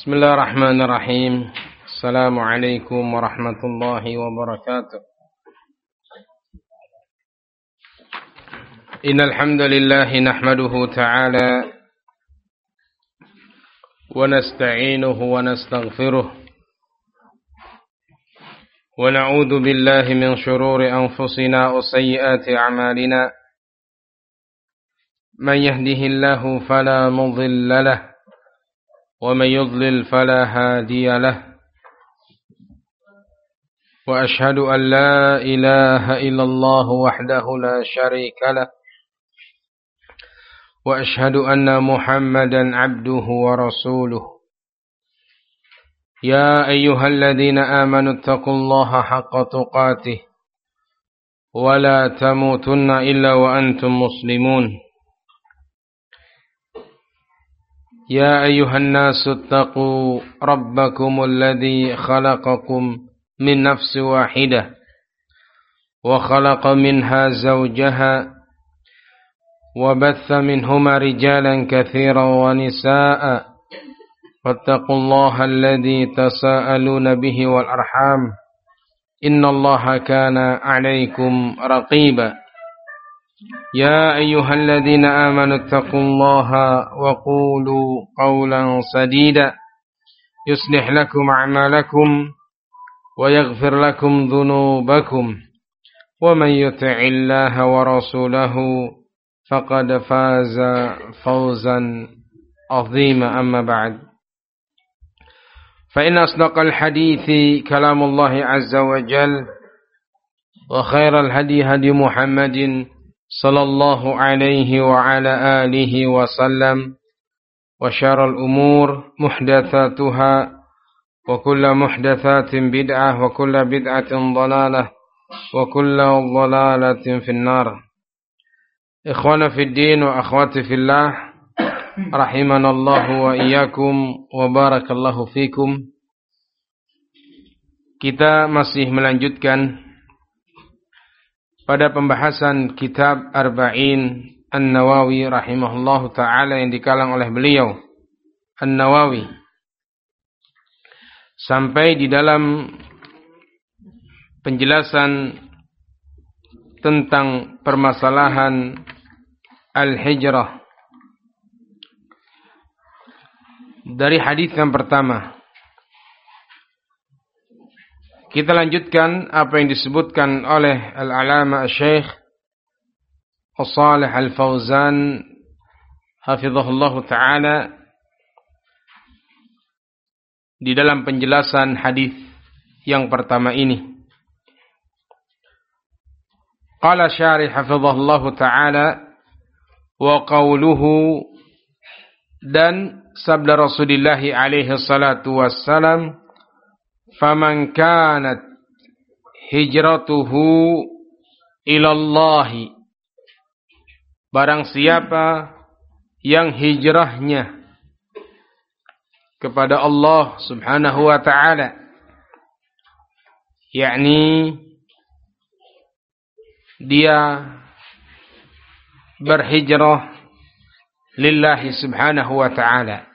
Bismillahirrahmanirrahim. Assalamualaikum warahmatullahi wabarakatuh. Innal hamdalillah nahmaduhu ta'ala wa nasta'inuhu wa nastaghfiruh wa na'udzu billahi min shururi anfusina wa sayyiati a'malina. Man yahdihillahu fala mudilla lahu ومن يضلل فلا هادي له وأشهد أن لا إله إلا الله وحده لا شريك له وأشهد أن محمدا عبده ورسوله يا أيها الذين آمنوا اتقوا الله حق تقاته ولا تموتن إلا وأنتم مسلمون يا أيها الناس اتقوا ربكم الذي خلقكم من نفس واحدة وخلق منها زوجها وبث منهما رجالا كثيرا ونساء واتقوا الله الذي تساءلون به والأرحام إن الله كان عليكم رقيبا يا أيها الذين آمنوا اتقوا الله وقولوا قولا سديدا يصلح لكم أعمالكم ويغفر لكم ذنوبكم ومن يطع الله ورسوله فقد فاز فوزا عظيما أما بعد فإن أصدق الحديث كلام الله عز وجل وخير الهدي هدي محمد صلى الله عليه وعلى آله وسلم وشر الأمور محدثاتها وكل محدثات بدعة وكل بدعة ضلالة وكل ضلالة في النار. إخوانا في الدين وأخواتي في الله رحمنا الله وإياكم وبارك الله فيكم. Kita masih melanjutkan pada pembahasan kitab Arba'in An-Nawawi rahimahullahu ta'ala yang dikalang oleh beliau An-Nawawi sampai di dalam penjelasan tentang permasalahan al-hijrah dari hadis yang pertama. Kita lanjutkan apa yang disebutkan oleh Al-Alama Syekh Shalih Al-Fauzan hafizahullahu ta'ala di dalam penjelasan hadis yang pertama ini. Qala syarih hafizahullahu ta'ala wa qawluhu, dan sabda Rasulullah alaihi salatu wassalam, faman kanat hijratuhu ilallahi, barang siapa yang hijrahnya kepada Allah subhanahu wa ta'ala, yakni dia berhijrah lillahi subhanahu wa ta'ala.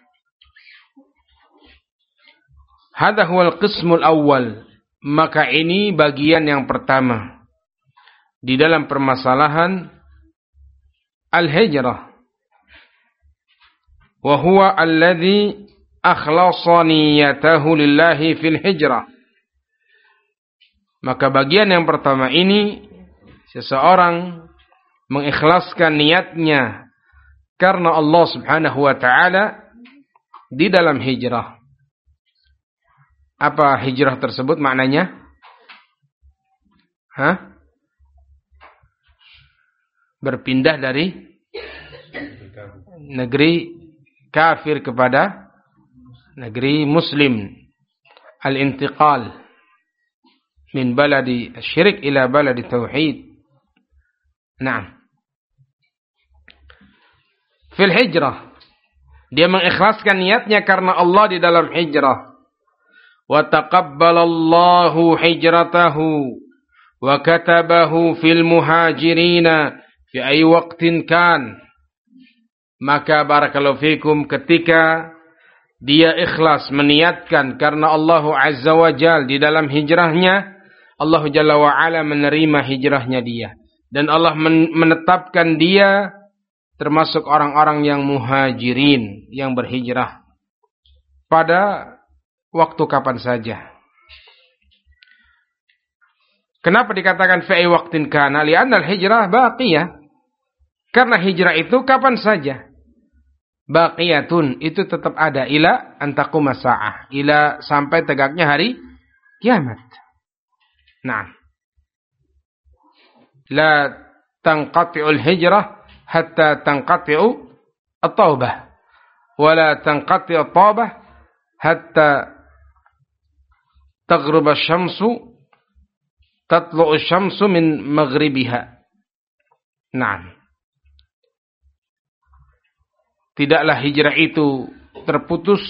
Hadha huwal qismul awal, maka ini bagian yang pertama di dalam permasalahan al-hijrah. Wa huwa alladhi akhlasa niyatahu lillahi fil hijrah. Maka bagian yang pertama ini, seseorang mengikhlaskan niatnya karena Allah subhanahu wa ta'ala di dalam hijrah. Apa hijrah tersebut maknanya? Berpindah dari negeri kafir kepada negeri muslim. Al-intiqal min baladi syirik ila baladi tauhid. Naam. Fil hijrah, dia mengikhlaskan niatnya karena Allah di dalam hijrah. Wa taqabbalallahu hijratahu wa katabahu fil muhajirina fi ay waqtin kan. Maka barakallahu fikum, ketika dia ikhlas meniatkan karena Allah Azza wa Jalla di dalam hijrahnya, Allah Jalla wa Ala menerima hijrahnya dia. Dan Allah menetapkan dia termasuk orang-orang yang muhajirin, yang berhijrah pada waktu kapan saja. Kenapa dikatakan fi waqtin kana? Li'anna al-hijrah baqiyah. Karena hijrah itu kapan saja. Baqiyatun, itu tetap ada ila antaquma sa'ah, ila sampai tegaknya hari kiamat. Nah, la tanqati'ul hijrah hatta tanqati'u at-taubah, wa la tanqati'u at-taubah hatta taghruba asy-syamsu tatlu'u asy-syamsu min maghribiha. Nah, tidaklah hijrah itu terputus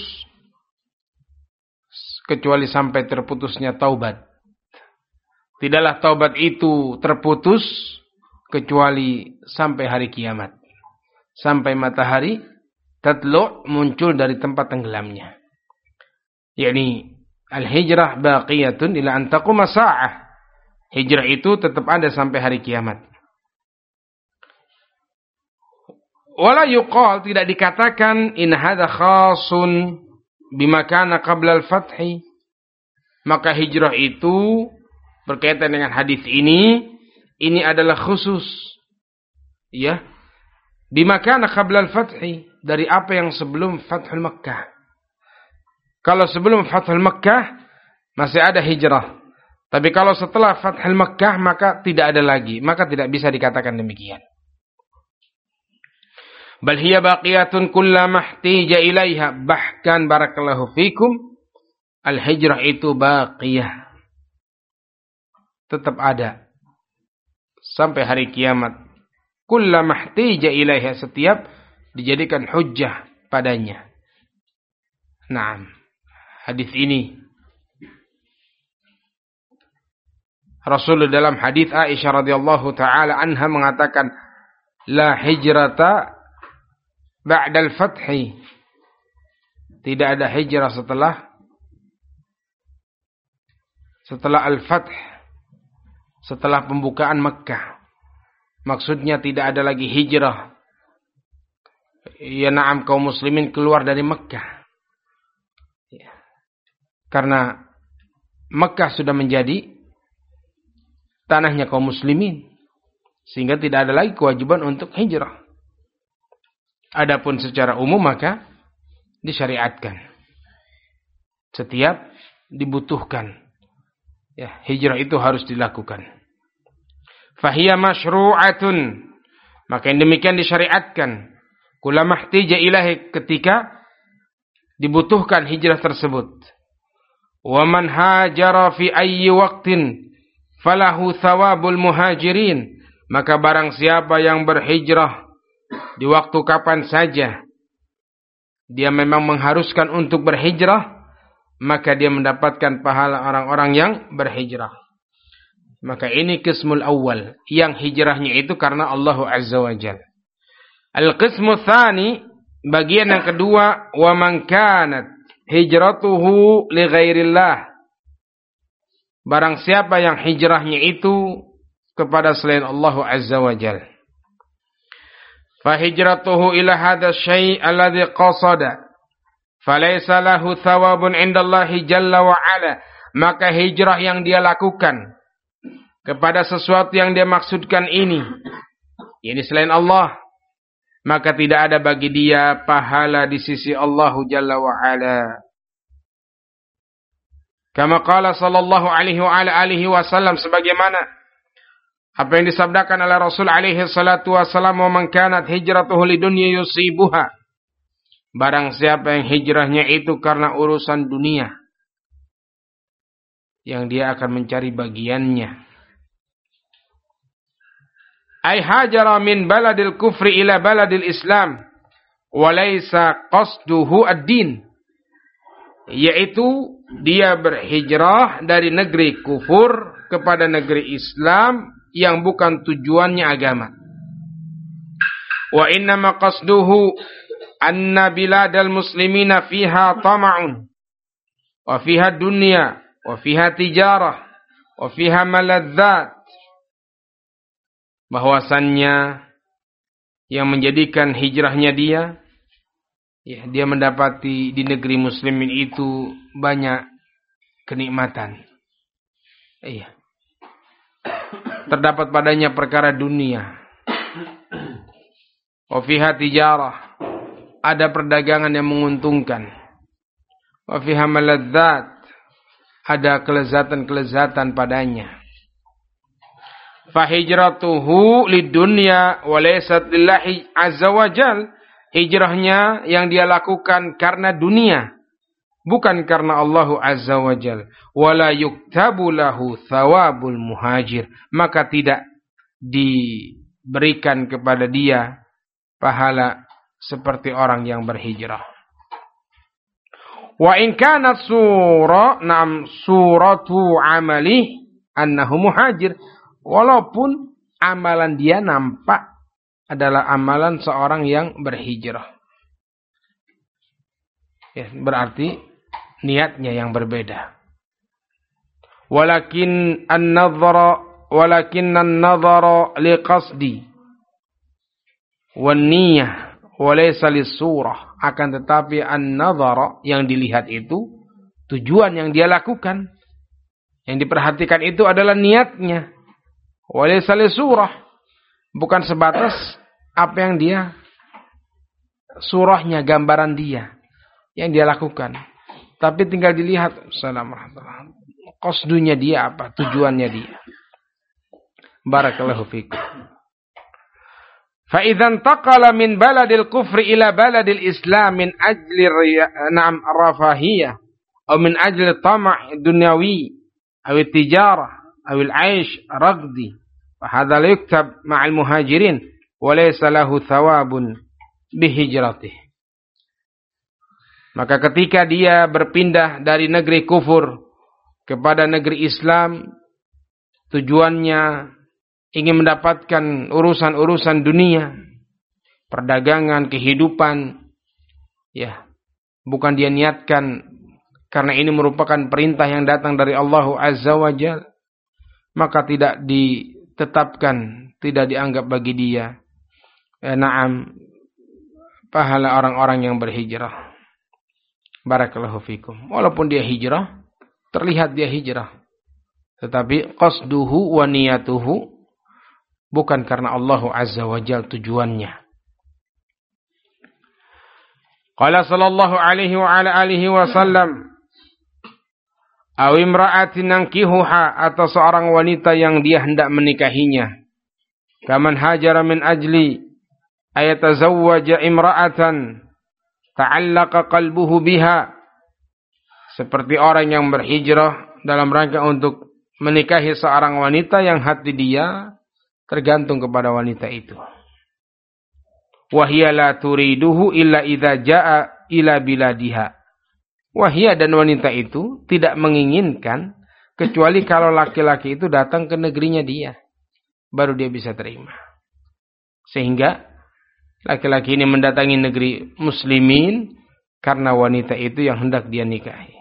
kecuali sampai terputusnya taubat. Tidaklah taubat itu terputus kecuali sampai hari kiamat. Sampai matahari tatlu' muncul dari tempat tenggelamnya. Yani al-hijrah baqiyatun ila an taquma sa'ah. Hijrah itu tetap ada sampai hari kiamat. Wala yuqal, tidak dikatakan in hadza khasun bima kana qabla al-fathi. Maka hijrah itu berkaitan dengan hadis ini adalah khusus, ya, bima kana qabla al-fathi, dari apa yang sebelum Fathul Makkah. Kalau sebelum Fathul Makkah masih ada hijrah. Tapi kalau setelah Fathul Makkah maka tidak ada lagi, maka tidak bisa dikatakan demikian. Bal hiya baqiyatun kullama ihtija ilaiha, bahkan barakallahu fikum, al-hijrah itu baqiyah, tetap ada sampai hari kiamat. Kullama ihtija ilaiha, setiap dijadikan hujjah padanya. Naam, hadis ini Rasul dalam hadis Aisyah radhiyallahu taala anha mengatakan, la hijrata ba'dal fathi, tidak ada hijrah setelah al-fath, setelah pembukaan Makkah. Maksudnya tidak ada lagi hijrah, ya na'am, kaum muslimin keluar dari Makkah, ya. Karena Makkah sudah menjadi tanahnya kaum muslimin, sehingga tidak ada lagi kewajiban untuk hijrah. Adapun secara umum maka disyariatkan. Setiap dibutuhkan, ya, hijrah itu harus dilakukan. Fahiya masyru'atun, maka yang demikian disyariatkan. Kullama ihtija ilahi, ketika dibutuhkan hijrah tersebut. Wa man hajara fi ayyi waqtin falahu thawabul muhajirin, maka barang siapa yang berhijrah di waktu kapan saja dia memang mengharuskan untuk berhijrah, maka dia mendapatkan pahala orang-orang yang berhijrah. Maka ini qismul awal, yang hijrahnya itu karena Allah Azza wa Jalla. Al-qismu tsani, bagian yang kedua, wa man kanat hijratuhu li ghairillah, barang siapa yang hijrahnya itu kepada selain Allah Azza wa Jalla. Fa hijratuhu ila hadha syai' alladhi qasada falaysa lahu thawabun indallahi jalla wa ala, maka hijrah yang dia lakukan kepada sesuatu yang dia maksudkan ini selain Allah, maka tidak ada bagi dia pahala di sisi Allah jalla wa ala. Kama qala sallallahu alaihi wa ala alihi wasallam, sebagaimana apa yang disabdakan oleh Rasul alaihi salatu wasallam, wa man kanat hijratuhu lidunya yusibuha, barang siapa yang hijrahnya itu karena urusan dunia yang dia akan mencari bagiannya. Ay hajara min baladil kufri ila baladil islam wa laysa qasduhu ad-din, yaitu dia berhijrah dari negeri kufur kepada negeri Islam yang bukan tujuannya agama. Wa innama qasduhu anna biladal muslimina fiha tama'un wa fiha dunya wa fiha tijarah wa fiha maladzat, bahwasannya yang menjadikan hijrahnya dia, ya, dia mendapati di negeri muslimin itu banyak kenikmatan. Iya. Terdapat padanya perkara dunia. Wa fiha tijarah, ada perdagangan yang menguntungkan. Wa fiha maladzat, ada kelezatan-kelezatan padanya. Fahijratuhu lidunya wa laysat lillahi azza wajal, hijrahnya yang dia lakukan karena dunia, bukan karena Allah azza wajal. Wala yuktabu lahu thawabul muhajir, maka tidak diberikan kepada dia pahala seperti orang yang berhijrah. Wa in kanat suratu amali annahu muhajir, walaupun amalan dia nampak adalah amalan seorang yang berhijrah. Ya, berarti niatnya yang berbeda. Walakin an-nadhara liqasdi wan niyyah wa laysa lis-surah. Akan tetapi an-nadhara yang dilihat itu tujuan yang dia lakukan. Yang diperhatikan itu adalah niatnya. Walaysa surah, bukan sebatas apa yang dia, surahnya, gambaran dia yang dia lakukan, tapi tinggal dilihat qasdunya dia apa, tujuannya dia. Barakallahu fikum. Fa idzan taqala min baladil kufri ila baladil islam min ajli rafahiyah atau min ajli tam' dunyawi atau tijarah atau al-aish ragdi, فهذا لا يكتب مع المهاجرين وليس له ثواب بهجرته. Maka ketika dia berpindah dari negeri kufur kepada negeri Islam, tujuannya ingin mendapatkan urusan-urusan dunia, perdagangan, kehidupan, ya, bukan dia niatkan karena ini merupakan perintah yang datang dari Allah Azza wa Jalla, maka tidak ditetapkan, tidak dianggap bagi dia pahala orang-orang yang berhijrah. Barakallahu fikum. Walaupun dia hijrah, terlihat dia hijrah, tetapi qasduhu wa niyatuhu bukan karena Allah Azza wa Jalla tujuannya. Qala sallallahu alaihi wa ala alihi wasallam, aw imra'atin nankihuha, atau seorang wanita yang dia hendak menikahinya. Kaman hajara min ajli ayatazawwaja imra'atan ta'allaqa qalbuhu biha, seperti orang yang berhijrah dalam rangka untuk menikahi seorang wanita yang hati dia tergantung kepada wanita itu. Wa hiya la turiduhu illa idza jaa ila biladiha. Wahia, dan wanita itu tidak menginginkan kecuali kalau laki-laki itu datang ke negerinya dia, baru dia bisa terima. Sehingga laki-laki ini mendatangi negeri muslimin karena wanita itu yang hendak dia nikahi.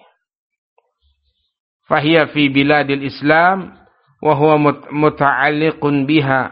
Fahiya fi biladil Islam wa huwa muta'alliqun biha.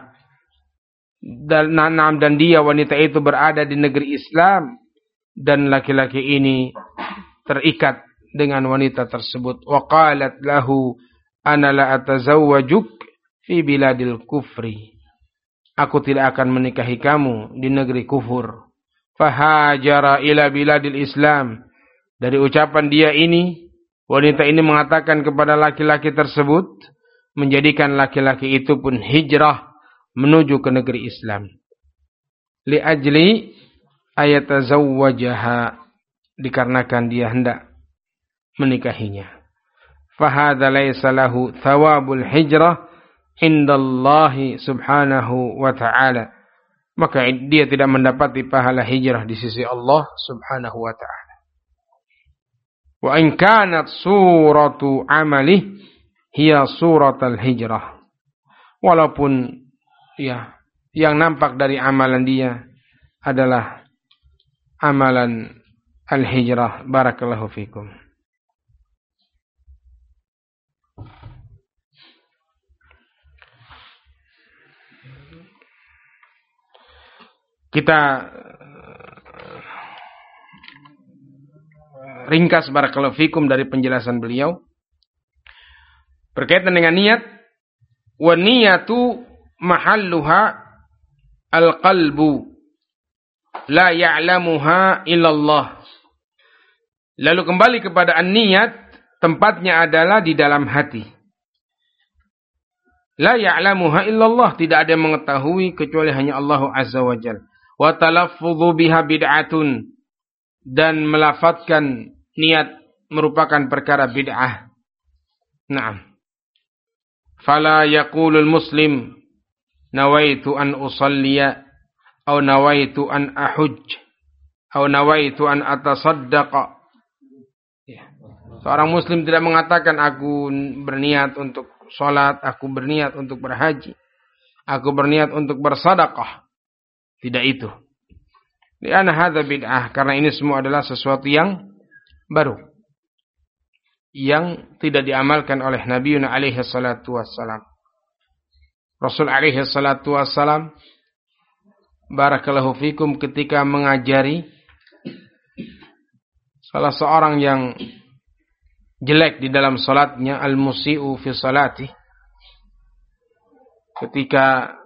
Dan dia, wanita itu, berada di negeri Islam dan laki-laki ini terikat dengan wanita tersebut. Wa qalat lahu ana la atazawwajuk fi biladil kufri. Aku tidak akan menikahi kamu di negeri kufur. Fahajara ila biladil Islam. Dari ucapan dia ini, wanita ini mengatakan kepada laki-laki tersebut, menjadikan laki-laki itu pun hijrah menuju ke negeri Islam. Li ajli ayatazawwajaha, dikarenakan dia hendak menikahinya. Fahadha laysa lahu thawabul hijrah indallahi subhanahu wa ta'ala. Maka dia tidak mendapati pahala hijrah di sisi Allah subhanahu wa ta'ala. Wa in kanat suratu amalih hiya suratul hijrah. Walaupun ya, yang nampak dari amalan dia adalah amalan al-hijrah. Barakallahu fikum. Kita ringkas barakallahu fikum dari penjelasan beliau berkaitan dengan niat. Wa niyatu mahalluha al-qalbu la ya'lamuha illallah. Lalu kembali kepada an-niyat, tempatnya adalah di dalam hati. La ya'lamuha illallah, tidak ada yang mengetahui kecuali hanya Allah Azza wa Jalla. Wa talaffudhu biha bid'atun, dan melafadzkan niat merupakan perkara bid'ah. Naam. Fala yaqulul muslim nawaitu an usalliya aw nawaitu an ahujj aw nawaitu an atasaddaqa. Seorang muslim tidak mengatakan aku berniat untuk salat, aku berniat untuk berhaji, aku berniat untuk bersedekah. Tidak itu. Li'anna hadza bid'ah, karena ini semua adalah sesuatu yang baru, yang tidak diamalkan oleh Nabi alaihi salatu wassalam. Rasul alaihi salatu wassalam, barakallahu fikum, ketika mengajari salah seorang yang jelek di dalam salatnya, al-musi'u fi salati, ketika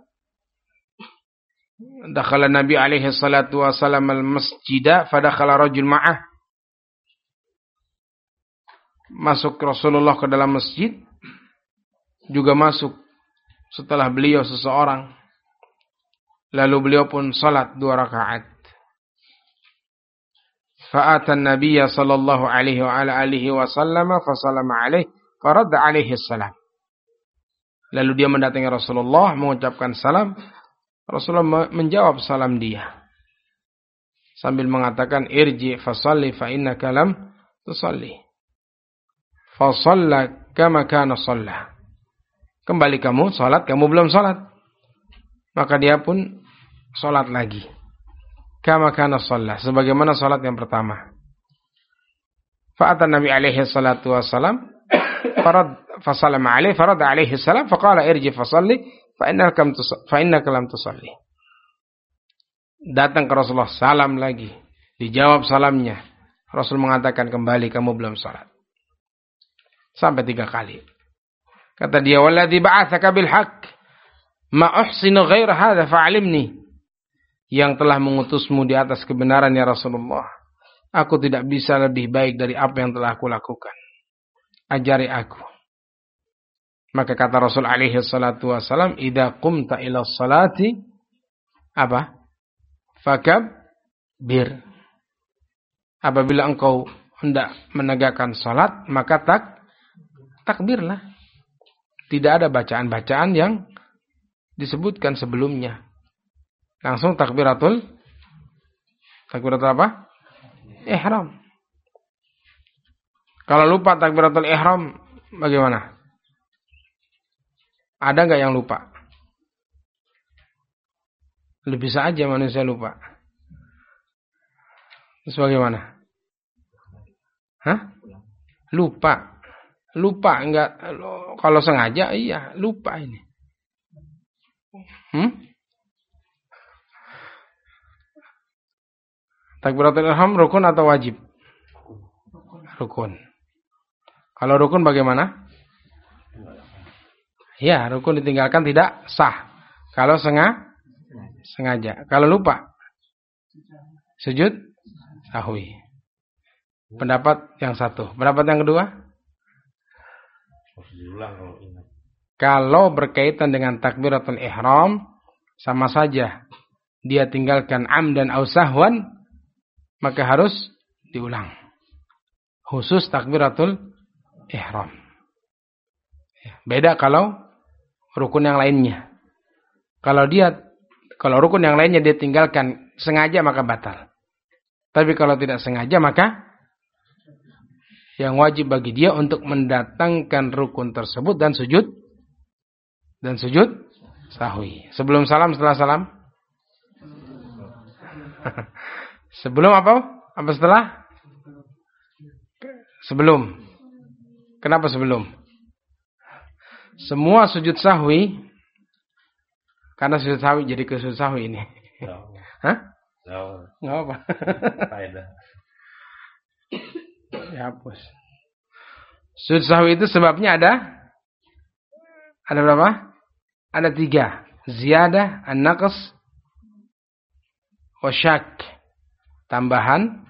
dakhala Nabi alaihi salatu wassalam al-masjidah fadakhala rajul ma'ah, masuk Rasulullah ke dalam masjid, juga masuk setelah beliau seseorang, lalu beliau pun salat 2 rakaat. Fa'atan Nabiyya sallallahu alaihi wa ala alihi wasallam fa sallama alaihi faradda alaihi salam. Lalu dia mendatangi Rasulullah mengucapkan salam. Rasulullah menjawab salam dia sambil mengatakan irji fasalli fa innaka lam tusalli. Fa shalla kama kana shalla. Kembali kamu salat, kamu belum salat. Maka dia pun salat lagi. Kama kana shalla, sebagaimana salat yang pertama. Fa atan Nabi alaihi salatu wasalam fa sallama alaihi farada alaihi salam fa qala irji fasalli fa innaka lam tusalli. Datang ke Rasulullah, salam lagi, dijawab salamnya. Rasul mengatakan kembali kamu belum salat. Sampai 3 kali. Kata dia, walladzi ba'atsaka bil haqq ma uhsinu ghaira hadza fa'alimni. Yang telah mengutusmu di atas kebenaran ya Rasulullah, aku tidak bisa lebih baik dari apa yang telah aku lakukan. Ajari aku. Maka kata Rasul alaihi salatu wasalam, idza qumta ila sholati apa? Fakabbir. Apabila engkau hendak menegakkan salat, maka takbirlah. Tidak ada bacaan-bacaan yang disebutkan sebelumnya. Langsung takbiratul apa? Ihram. Kalau lupa takbiratul ihram, bagaimana? Ada enggak yang lupa? Bisa aja manusia lupa. Terus bagaimana? Hah? Lupa. Lupa enggak? Kalau sengaja iya, lupa ini. Takbiratul ihram rukun atau wajib? Rukun. Kalau rukun bagaimana? Ya, rukun ditinggalkan tidak sah. Kalau sengaja. Kalau lupa, sujud sahwi. Pendapat yang satu. Pendapat yang kedua? Kalau berkaitan dengan takbiratul ihram, sama saja dia tinggalkan amdan au sahwan, maka harus diulang. Khusus takbiratul ihram. Beda kalau rukun yang lainnya. Kalau rukun yang lainnya dia tinggalkan sengaja maka batal. Tapi kalau tidak sengaja maka yang wajib bagi dia untuk mendatangkan rukun tersebut dan sujud sahwi. Sebelum salam, setelah salam? Sebelum apa? Apa setelah? Sebelum. Kenapa sebelum? Semua sujud sahwi, karena sujud sahwi jadi ke sujud sahwi ini. No. Hah? No. Nggak apa. Faedah. Ya, hapus. Sujud sahwi itu sebabnya ada berapa? Ada 3. Ziyadah, an-naqs, wa syak. Tambahan,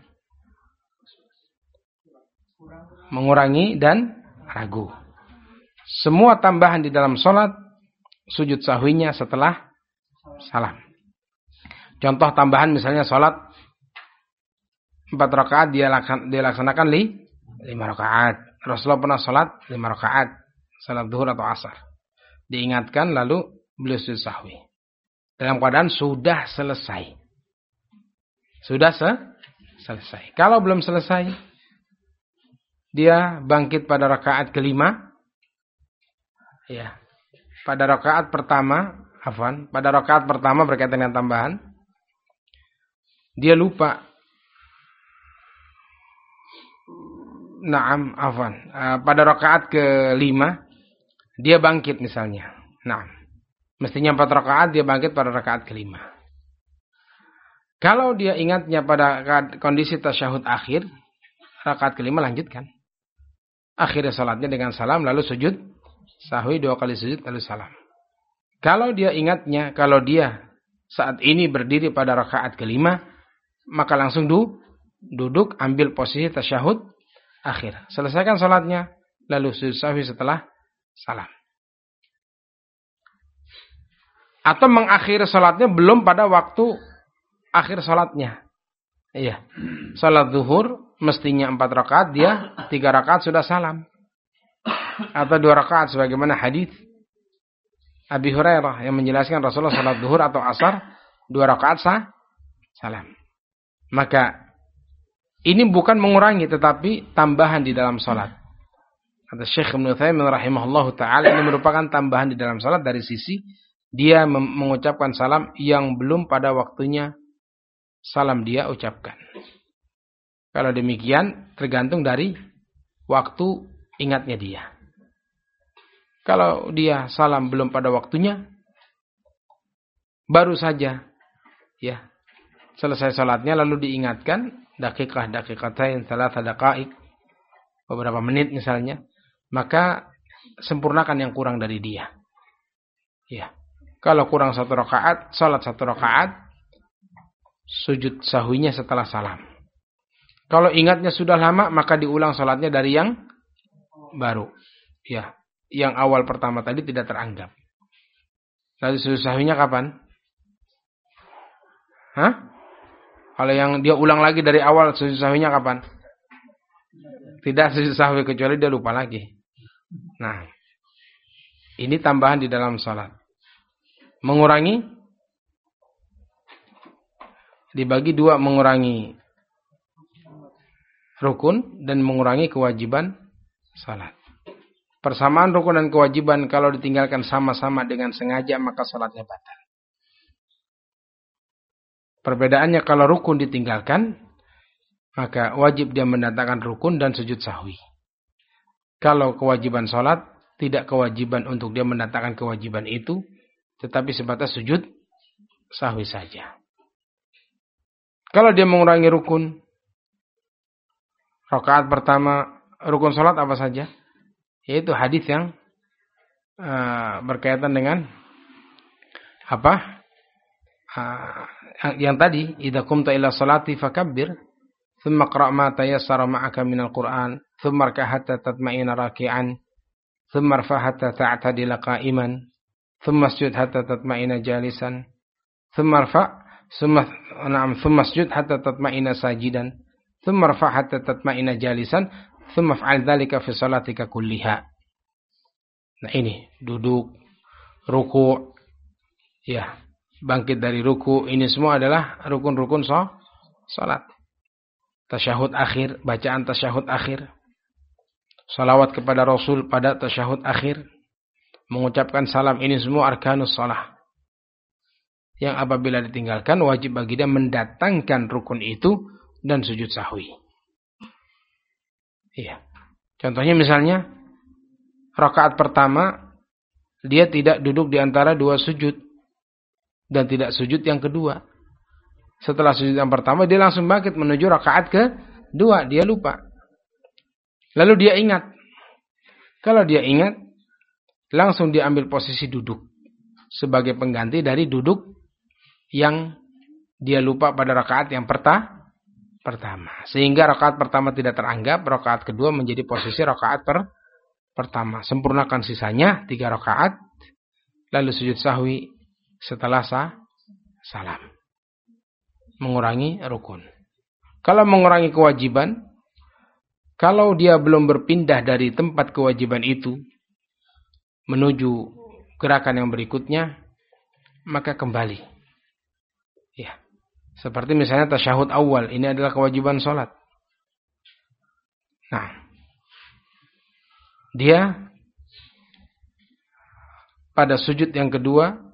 mengurangi, dan ragu. Semua tambahan di dalam sholat, sujud sahwinya setelah salam. Contoh tambahan misalnya sholat 4 rakaat dia laksanakan 5 rakaat. Rasulullah pernah sholat 5 rakaat, sholat zuhur atau asar. Diingatkan lalu beliau sujud sahwi. Dalam keadaan sudah selesai. Sudah selesai. Kalau belum selesai, dia bangkit pada rakaat kelima. Ya. Pada rakaat pertama berkaitan dengan tambahan. Dia lupa. Pada rakaat kelima dia bangkit misalnya. Mestinya 4 rakaat dia bangkit pada rakaat kelima. Kalau dia ingatnya pada kondisi tasyahud akhir, rakaat kelima lanjutkan. Akhirnya salatnya dengan salam lalu sujud sahwi 2 kali sujud lalu salam. Kalau dia ingatnya kalau dia saat ini berdiri pada rakaat kelima, maka langsung duduk ambil posisi tasyahud akhir. Selesaikan salatnya lalu sujud sahwi setelah salam. Atau mengakhiri salatnya belum pada waktu akhir salatnya. Iya. Salat zuhur mestinya 4 rakaat, dia 3 rakaat sudah salam. Atau 2 rakaat sebagaimana hadis Abi Hurairah yang menjelaskan Rasulullah salat zuhur atau asar 2 rakaat salam. Maka ini bukan mengurangi tetapi tambahan di dalam salat. Kata Syekh Ibnu Utsaimin rahimahullahu taala, ini merupakan tambahan di dalam salat dari sisi dia mengucapkan salam yang belum pada waktunya salam dia ucapkan. Kalau demikian tergantung dari waktu ingatnya dia. Kalau dia salam belum pada waktunya, baru saja ya selesai salatnya lalu diingatkan dakikatain salasa daqaik, beberapa menit misalnya, maka sempurnakan yang kurang dari dia. Ya. Kalau kurang 1 rakaat, salat 1 rakaat, sujud sahwinya setelah salam. Kalau ingatnya sudah lama, maka diulang salatnya dari yang baru. Ya. Yang awal pertama tadi tidak teranggap. Lalu sujud sahwinya kapan? Kalau yang dia ulang lagi dari awal, sujud sahwinya kapan? Tidak sujud sahwi kecuali dia lupa lagi. Nah, ini tambahan di dalam salat. Mengurangi dibagi 2, mengurangi rukun dan mengurangi kewajiban salat. Persamaan rukun dan kewajiban kalau ditinggalkan sama-sama dengan sengaja maka salatnya batal. Perbedaannya kalau rukun ditinggalkan maka wajib dia mendatangkan rukun dan sujud sahwi. Kalau kewajiban salat tidak kewajiban untuk dia mendatangkan kewajiban itu, tetapi sebatas sujud sahwi saja. Kalau dia mengurangi rukun, rakaat pertama rukun salat apa saja? Yaitu hadis yang berkaitan dengan yang tadi, idza qumta ila salati fakabbir, thumma qra' ma tayassara ma'aka minal Qur'an, thumma rka' hatta tatma'ina raki'an, thumma rfa' hatta ta'tadila qa'iman, thumma sujud hatta tatma'ina jalisan, thumma sujud hatta tatma'ina sajidan, thumma rfa' hatta tatma'ina jalisan, thumma fa'al dzalika fi salatika kulliha. Nah ini duduk, ruku', ya, bangkit dari ruku', ini semua adalah rukun-rukun salat. Tasyahud akhir, bacaan tasyahud akhir. Salawat kepada Rasul pada tasyahud akhir. Mengucapkan salam, ini semua arkanus shalah. yang apabila ditinggalkan wajib bagi dia mendatangkan rukun itu dan sujud sahwi. Iya. Contohnya misalnya rakaat pertama dia tidak duduk di antara dua sujud dan tidak sujud yang kedua. Setelah sujud yang pertama dia langsung bangkit menuju rakaat kedua, dia lupa. Lalu dia ingat. Kalau dia ingat, langsung dia ambil posisi duduk sebagai pengganti dari duduk yang dia lupa pada rakaat yang pertama. Sehingga rakaat pertama tidak teranggap, rakaat kedua menjadi posisi rakaat pertama. Sempurnakan sisanya 3 rakaat, lalu sujud sahwi setelah salam. Mengurangi rukun. Kalau mengurangi kewajiban, kalau dia belum berpindah dari tempat kewajiban itu menuju gerakan yang berikutnya, maka kembali. Ya. Seperti misalnya tasyahud awal, ini adalah kewajiban sholat. Nah, dia pada sujud yang kedua,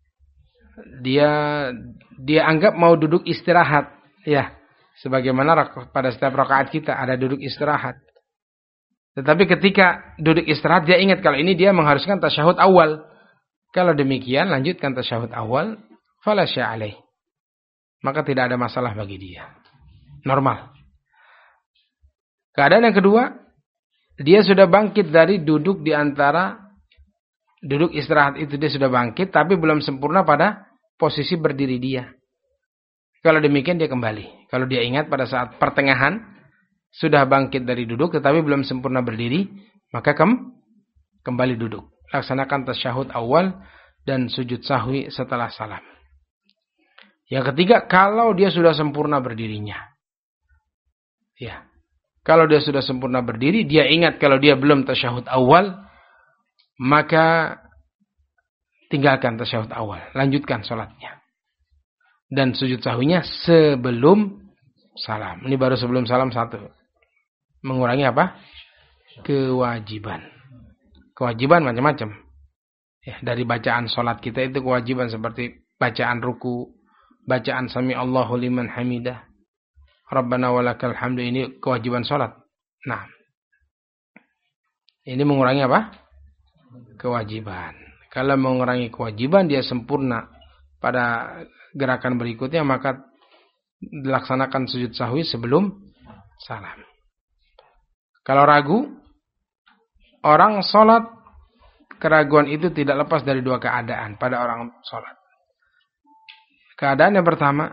dia anggap mau duduk istirahat, ya. Sebagaimana pada setiap rakaat kita ada duduk istirahat. Tetapi ketika duduk istirahat dia ingat kalau ini dia mengharuskan tasyahud awal. Kalau demikian lanjutkan tasyahud awal, fala syai' alaih. Maka tidak ada masalah bagi dia. Normal. Keadaan yang kedua, dia sudah bangkit dari duduk di antara duduk istirahat itu, dia sudah bangkit tapi belum sempurna pada posisi berdiri dia. Kalau demikian dia kembali. Kalau dia ingat pada saat pertengahan sudah bangkit dari duduk tetapi belum sempurna berdiri, maka kembali duduk. Laksanakan tasyahud awal dan sujud sahwi setelah salam. Yang ketiga, kalau dia sudah sempurna berdirinya. Ya. Kalau dia sudah sempurna berdiri, dia ingat kalau dia belum tasyahud awal, maka tinggalkan tasyahud awal, lanjutkan sholatnya. Dan sujud sahwinya sebelum salam. Ini baru sebelum salam satu. Mengurangi apa? Kewajiban. Kewajiban macam-macam. Ya, dari bacaan sholat kita itu kewajiban seperti bacaan ruku, bacaan sami Allahu liman hamidah, Rabbana walakal hamdu, ini kewajiban sholat. Nah, ini mengurangi apa? Kewajiban. Kalau mengurangi kewajiban dia sempurna pada gerakan berikutnya, maka dilaksanakan sujud sahwi sebelum salam. Kalau ragu, orang sholat, keraguan itu tidak lepas dari 2 keadaan pada orang sholat. Keadaan yang pertama,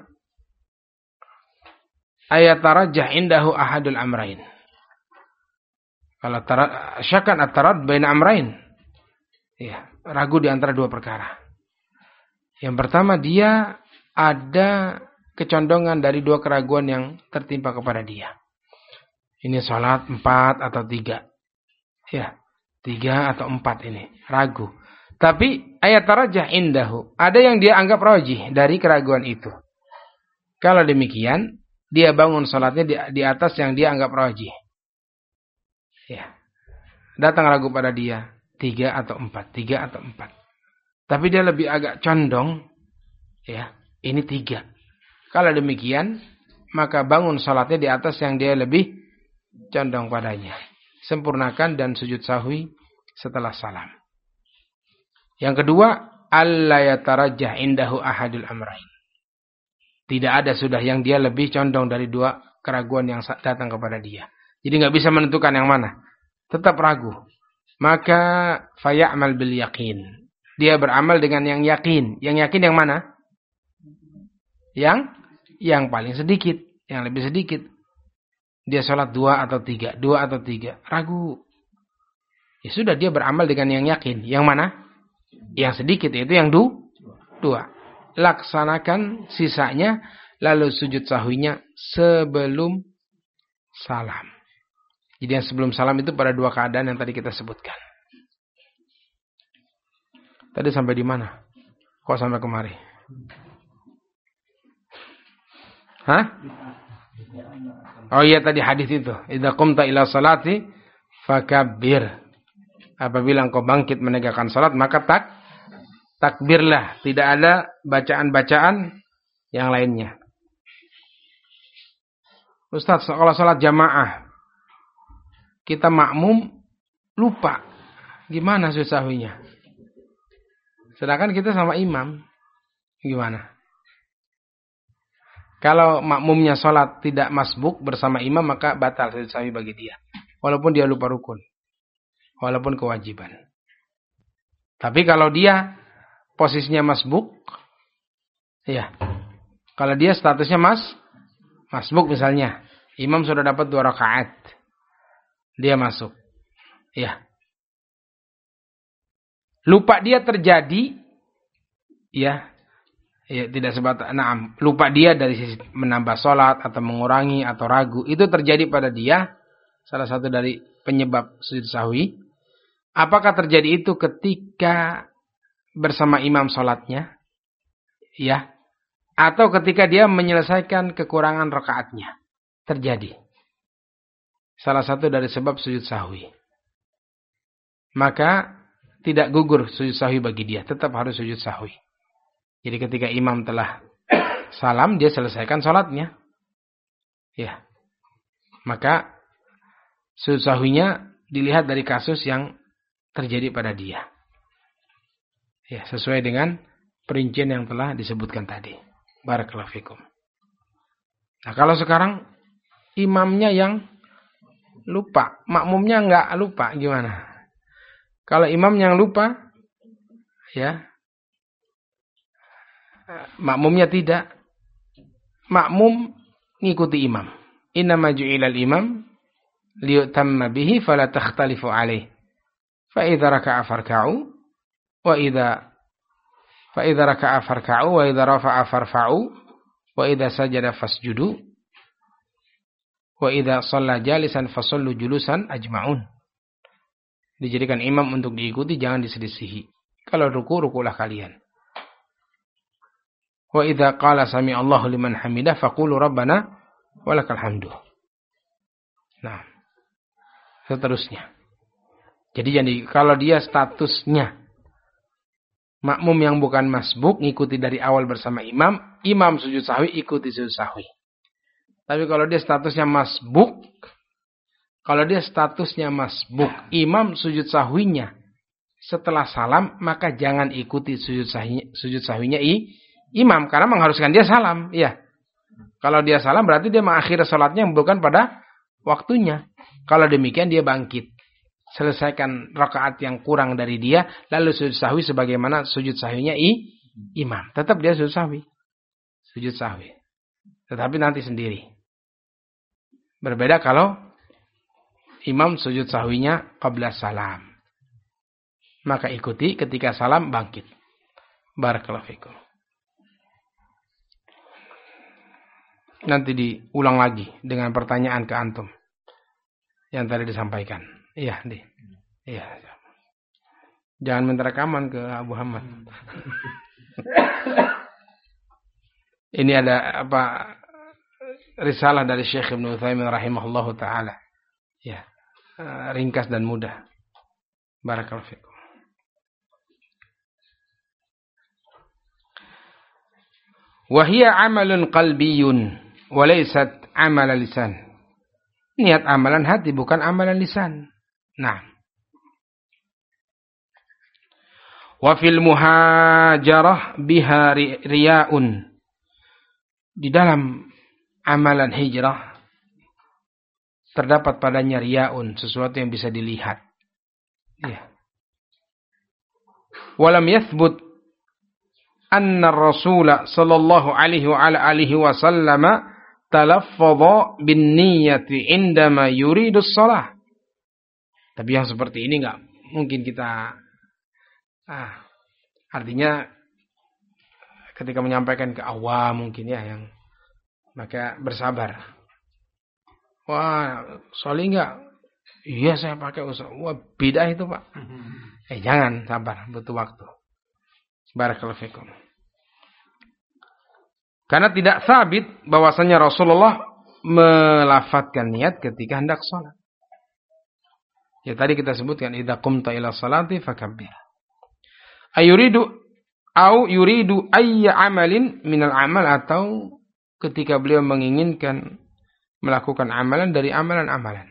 ayatarajjah indahu ahadul amrain. Kalau syakan at-tarad baina amrain. Ya, ragu di antara 2 perkara. Yang pertama, dia ada kecondongan dari 2 keraguan yang tertimpa kepada dia. Ini sholat 4 atau 3. Ya, 3 atau 4 ini. Ragu. Tapi ayat tarajjah indahu. Ada yang dia anggap rajih dari keraguan itu. Kalau demikian, dia bangun sholatnya di atas yang dia anggap rajih. Ya. Datang ragu pada dia. 3 atau 4. 3 atau 4. Tapi dia lebih agak condong. Ya, ini 3. Kalau demikian, maka bangun salatnya di atas yang dia lebih condong padanya. Sempurnakan dan sujud sahwi setelah salam. Yang kedua, alla yatarajjah indahu ahadul amrain. Tidak ada sudah yang dia lebih condong dari 2 keraguan yang datang kepada dia. Jadi nggak bisa menentukan yang mana. Tetap ragu. Maka faya'mal bil yaqin. Dia beramal dengan yang yakin. Yang yakin yang mana? Yang paling sedikit. Yang lebih sedikit. Dia sholat 2 atau 3. 2 atau 3. Ragu. Ya sudah, dia beramal dengan yang yakin. Yang mana? Yang sedikit, yaitu yang 2. Laksanakan sisanya. Lalu sujud sahwinya sebelum salam. Jadi yang sebelum salam itu pada 2 keadaan yang tadi kita sebutkan. Tadi sampai di mana? Kok sampai kemari? Hah? Oh iya, tadi hadis itu. Idza qumta ila salati fakabbir. Apabila engkau bangkit menegakkan salat, maka takbirlah, tidak ada bacaan-bacaan yang lainnya. Ustaz, kalau salat jamaah kita makmum lupa, gimana sujud sahwinya? Sedangkan kita sama imam, gimana? Kalau makmumnya salat tidak masbuk bersama imam, maka batal sujud sahwi bagi dia, walaupun dia lupa rukun, walaupun kewajiban. Tapi kalau dia posisinya masbuk, ya, kalau dia statusnya masbuk misalnya, imam sudah dapat 2 rakaat, dia masuk, ya, lupa dia terjadi, ya tidak sebatas, lupa dia dari sisi menambah sholat atau mengurangi atau ragu, itu terjadi pada dia, salah satu dari penyebab sujud sahwi. Apakah terjadi itu ketika bersama imam sholatnya, ya, atau ketika dia menyelesaikan kekurangan rakaatnya? Terjadi salah satu dari sebab sujud sahwi, maka tidak gugur sujud sahwi bagi dia, tetap harus sujud sahwi. Jadi ketika imam telah salam, dia selesaikan sholatnya, ya, maka sujud sahwinya dilihat dari kasus yang terjadi pada dia, ya, sesuai dengan perincian yang telah disebutkan tadi. Barakallahu fikum. Nah, kalau sekarang imamnya yang lupa, makmumnya enggak lupa, gimana? Kalau imam yang lupa, ya, makmumnya tidak, makmum ngikuti imam. Innama ju'ilal imam liyutamma bihi fala takhtalifu alaih. Fa idza raka'a farka'u wa idza raka'a farka'u wa idza rafa'a farfa'u wa idza sajada fasjudu wa idza shalla jalisan fasallu julusan ajma'un. Dijadikan imam untuk diikuti, jangan diselisihi. Kalau rukulah kalian. Wa idza qala sami Allahu liman hamidah faqulu rabbana walakal hamdu. Nah, seterusnya. Jadi kalau dia statusnya makmum yang bukan masbuk, ngikuti dari awal bersama imam, imam sujud sahwi, ikuti sujud sahwi. Tapi kalau dia statusnya masbuk, imam sujud sahwinya setelah salam, maka jangan ikuti sujud sahwinya imam, karena mengharuskan dia salam. Ya, kalau dia salam berarti dia mengakhiri salatnya bukan pada waktunya. Kalau demikian dia bangkit, selesaikan rakaat yang kurang dari dia, lalu sujud sahwi sebagaimana sujud sahwinya imam. Tetap dia sujud sahwi. Tetapi nanti sendiri. Berbeda kalau imam sujud sahwinya qabla salam, maka ikuti, ketika salam bangkit. Barakallahu fikum. Nanti diulang lagi dengan pertanyaan ke antum yang tadi disampaikan. Iya, iya. Jangan minta rekaman ke Abu Hamad. Ini ada risalah dari Syekh Ibnu Utsaimin rahimahullahu taala. Ya, ringkas dan mudah. Barakallahu fikum. Wa hiya 'amalun qalbiyyun wa laysat 'amal lisan. Niat amalan hati, bukan amalan lisan. Nah. Wa fil muhajarah biha riya'un. Di dalam amalan hijrah terdapat padanya riya'un, sesuatu yang bisa dilihat. Ya. Walam yathbut anna Rasul sallallahu alaihi wa ala alihi wasallam talaffadha bin niyyati indama yuridu shalah. Tapi yang seperti ini enggak mungkin kita artinya ketika menyampaikan ke awam mungkin ya, yang maka bersabar. Wah, sholih enggak? Iya, saya pakai usul. Wah, bidah itu, Pak. Jangan, sabar, butuh waktu. Barakallahu fikum. Karena tidak sabit bahwasanya Rasulullah melafadzkan niat ketika hendak salat. Ya tadi kita sebutkan idza qumta ila salati fakabbir. Ayuridu Au yuridu ayya amalin minal amal, atau ketika beliau menginginkan melakukan amalan dari amalan-amalan.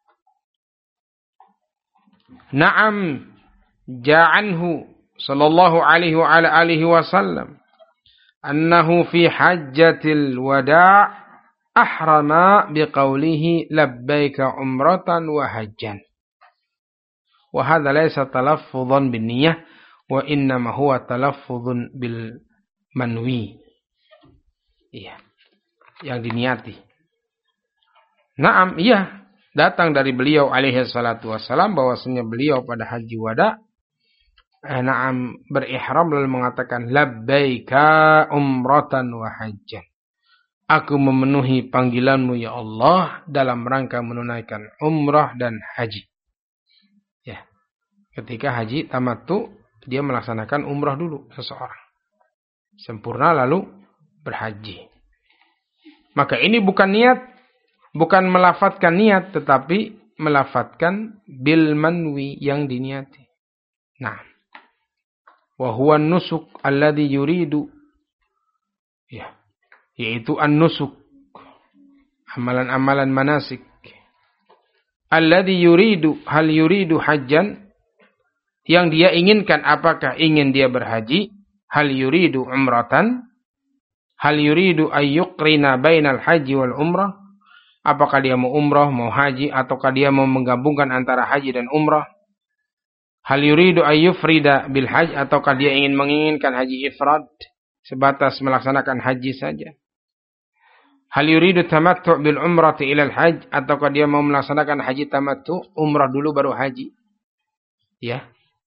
Na'am ja'anhu sallallahu alaihi wa ala alihi wasallam annahu fi hajjatil wada' ahrama biqaulihi labbaika umratan wa hajjan. Wa hadha laysa talaffuzan bin niyyah wa innama huwa talaffuzun bil manwi. Iya, yang diniati. Naam, iya, datang dari beliau alaihi salatu wassalam bahwasanya beliau pada haji wada naam berihram lalu mengatakan labbaika umratan wa hajjan. Aku memenuhi panggilanmu ya Allah dalam rangka menunaikan umrah dan haji. Ya. Ketika haji tamattu, dia melaksanakan umrah dulu seseorang. Sempurna lalu berhaji. Maka ini bukan niat, bukan melafatkan niat, tetapi melafatkan bil manwi yang diniati. Nah, wa huwa an-nusuk alladhi yuridu. Ya, yaitu an-nusuk, amalan-amalan manasik. Alladhi yuridu, hal yuridu hajjan, yang dia inginkan apakah ingin dia berhaji, hal yuridu umratan, hal yuridu ayyuqrina bainal haji wal umrah, apakah dia mau umrah, mau haji, ataukah dia mau menggabungkan antara haji dan umrah. Hal yuridu ayyufrida bil haj, ataukah dia ingin menginginkan haji ifrad, sebatas melaksanakan haji saja. Hal yuridu tamattu' bil umrati ilal haj, ataukah dia mau melaksanakan haji tamattu', umrah dulu baru haji. Ya.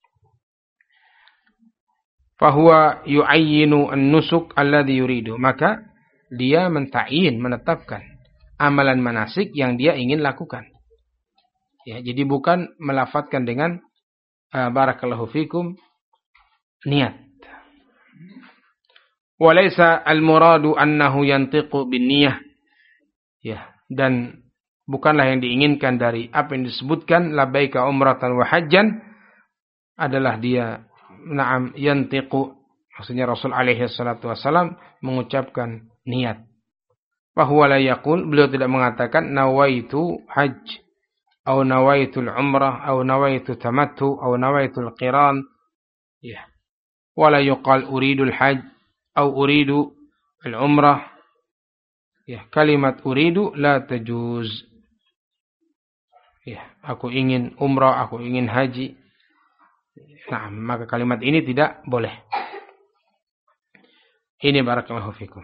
Fahuwa yu'ayyinu an-nusuk alladhi yuridu. Maka dia menta'yin, menetapkan amalan manasik yang dia ingin lakukan. Ya, jadi bukan melafatkan dengan barakallahu fikum niat. Walaysa al-muradu annahu yantiqu bin niyah. Ya, dan bukanlah yang diinginkan dari apa yang disebutkan labbaika umratan wa hajjan adalah dia na'am yantiqu, maksudnya Rasul alaihi salatu wasalam mengucapkan niat. Wa huwa la yaqul, beliau tidak mengatakan nawaitu hajj atau nawaitul umrah atau nawaitu tamattu atau nawaitul qiran. Ya. Wala yuqal uridul hajj atau uridu al-umrah. Ya, kalimat uridu la tajuz. Ya, aku ingin umrah, aku ingin haji. Nah, maka kalimat ini tidak boleh. Ini barakallahu fikum.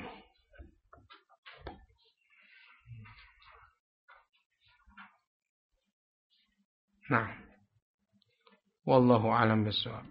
Nah, wallahu a'lam bishawab.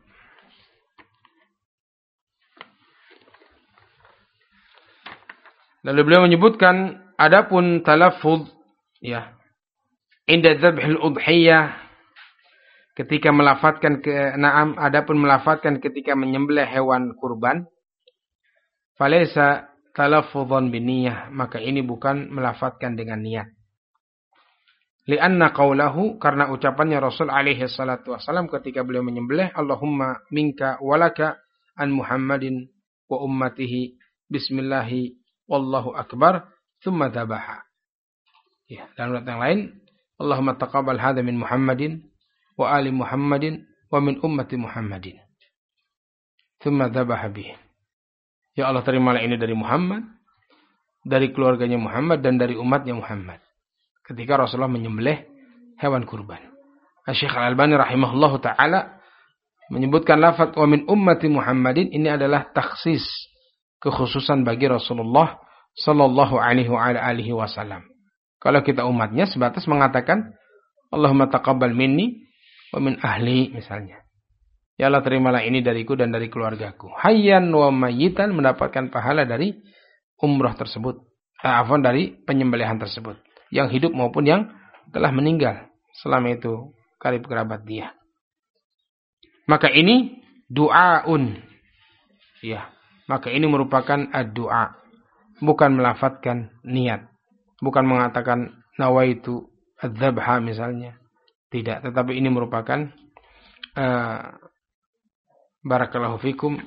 Lalu beliau menyebutkan adapun talaffuz, ya, inda dzabhil udhiyah, ketika melafatkan adapun melafatkan ketika menyembelih hewan kurban, falaysa talaffuzan biniyah, maka ini bukan melafatkan dengan niat. Lianna qaulahu, karena ucapannya Rasul alaihi salatu wasallam ketika beliau menyembelih, Allahumma minka walaka an Muhammadin wa ummatihi bismillahi wallahu akbar thumma dhabaha. Ya, dalam ayat yang lain, Allahumma taqabbal hadza min Muhammadin wa ali Muhammadin wa min ummati Muhammadin thumma dhabaha bihi. Ya Allah, terimalah ini dari Muhammad, dari keluarganya Muhammad, dan dari umatnya Muhammad. Ketika Rasulullah menyembelih hewan kurban. Syekh Al-Albani rahimahullahu ta'ala menyebutkan lafaz wa min ummati Muhammadin, ini adalah takhsis, kekhususan bagi Rasulullah sallallahu alaihi wa alihi wasallam. Kalau kita umatnya sebatas mengatakan Allahumma taqabbal minni wa min ahli misalnya. Ya Allah, terimalah ini dariku dan dari keluargaku. Hayyan wa mayyitan, mendapatkan pahala dari umrah tersebut. Dari penyembelihan tersebut. Yang hidup maupun yang telah meninggal selama itu karib kerabat dia. Maka ini du'aun. Ya, maka ini merupakan ad-du'a. Bukan melafatkan niat. Bukan mengatakan nawaitu adzabha misalnya. Tidak, tetapi ini merupakan barakallahu fikum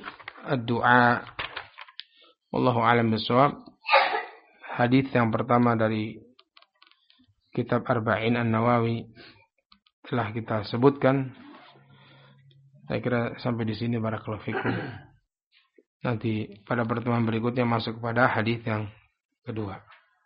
ad-du'a. Wallahu a'lam bishawab. Hadis yang pertama dari kitab Arba'in An-Nawawi telah kita sebutkan. Saya kira sampai di sini barakallahu fikum. Nanti pada pertemuan berikutnya masuk kepada hadis yang kedua.